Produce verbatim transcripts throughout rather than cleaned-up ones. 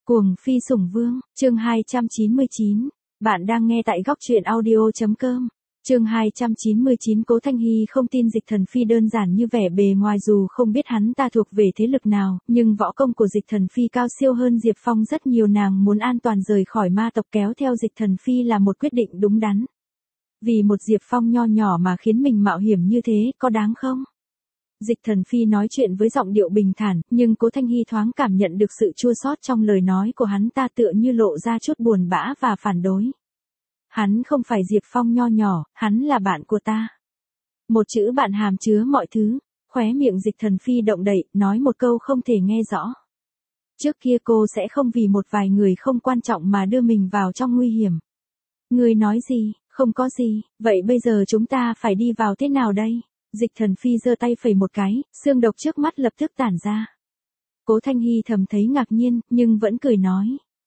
Cuồng phi sủng vương, chương hai trăm chín mươi chín. Bạn đang nghe tại góc truyện audio.com. Chương hai trăm chín mươi chín. Cố Thanh Hy không tin Dịch Thần Phi đơn giản như vẻ bề ngoài, dù không biết hắn ta thuộc về thế lực nào, nhưng võ công của Dịch Thần Phi cao siêu hơn Diệp Phong rất nhiều. Nàng muốn an toàn rời khỏi ma tộc kéo theo Dịch Thần Phi là một quyết định đúng đắn. Vì một Diệp Phong nho nhỏ mà khiến mình mạo hiểm như thế, có đáng không? Dịch Thần Phi nói chuyện với giọng điệu bình thản, nhưng Cố Thanh Hy thoáng cảm nhận được sự chua xót trong lời nói của hắn ta, tựa như lộ ra chút buồn bã và phản đối. Hắn không phải Diệp Phong nho nhỏ, hắn là bạn của ta. Một chữ bạn hàm chứa mọi thứ, khóe miệng Dịch Thần Phi động đậy, nói một câu không thể nghe rõ. Trước kia cô sẽ không vì một vài người không quan trọng mà đưa mình vào trong nguy hiểm. Người nói gì, không có gì, vậy bây giờ chúng ta phải đi vào thế nào đây? Dịch Thần Phi giơ tay phẩy một cái, xương độc trước mắt lập tức tản ra. Cố Thanh Hy thầm thấy ngạc nhiên, nhưng vẫn cười nói.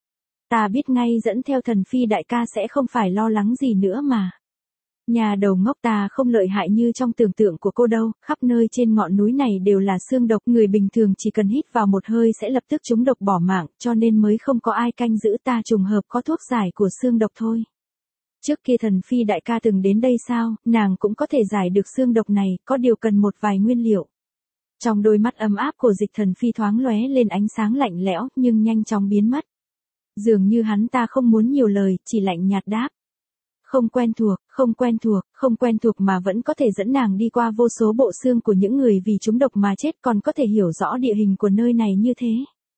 Ta biết ngay dẫn theo Thần Phi đại ca sẽ không phải lo lắng gì nữa mà. Nhà đầu ngốc, ta không lợi hại như trong tưởng tượng của cô đâu, khắp nơi trên ngọn núi này đều là xương độc, người bình thường chỉ cần hít vào một hơi sẽ lập tức trúng độc bỏ mạng, cho nên mới không có ai canh giữ ta, trùng hợp có thuốc giải của xương độc thôi. Trước kia Thần Phi đại ca từng đến đây sao, nàng cũng có thể giải được xương độc này, có điều cần một vài nguyên liệu. Trong đôi mắt ấm áp của Dịch Thần Phi thoáng lóe lên ánh sáng lạnh lẽo, nhưng nhanh chóng biến mất. Dường như hắn ta không muốn nhiều lời, chỉ lạnh nhạt đáp. Không quen thuộc, không quen thuộc, không quen thuộc mà vẫn có thể dẫn nàng đi qua vô số bộ xương của những người vì trúng độc mà chết, còn có thể hiểu rõ địa hình của nơi này như thế.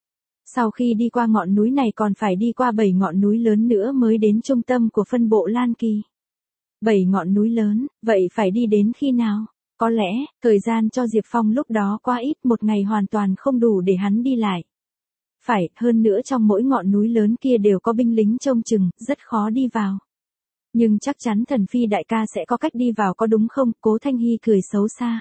Sau khi đi qua ngọn núi này còn phải đi qua bảy ngọn núi lớn nữa mới đến trung tâm của phân bộ Lan Kỳ. Bảy ngọn núi lớn, vậy phải đi đến khi nào? Có lẽ, thời gian cho Diệp Phong lúc đó quá ít, một ngày hoàn toàn không đủ để hắn đi lại. Phải, hơn nữa trong mỗi ngọn núi lớn kia đều có binh lính trông chừng, rất khó đi vào. Nhưng chắc chắn Thần Phi đại ca sẽ có cách đi vào, có đúng không? Cố Thanh Hy cười xấu xa.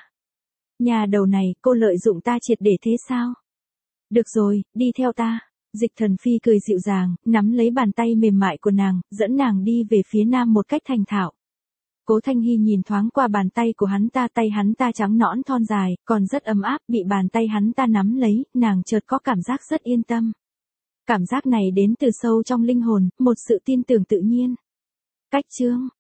Nhà đầu này, cô lợi dụng ta triệt để thế sao? Được rồi, đi theo ta. Dịch Thần Phi cười dịu dàng, nắm lấy bàn tay mềm mại của nàng, dẫn nàng đi về phía nam một cách thành thạo. Cố Thanh Hy nhìn thoáng qua bàn tay của hắn ta, tay hắn ta trắng nõn thon dài, còn rất ấm áp, bị bàn tay hắn ta nắm lấy, nàng chợt có cảm giác rất yên tâm. Cảm giác này đến từ sâu trong linh hồn, một sự tin tưởng tự nhiên. Cách chương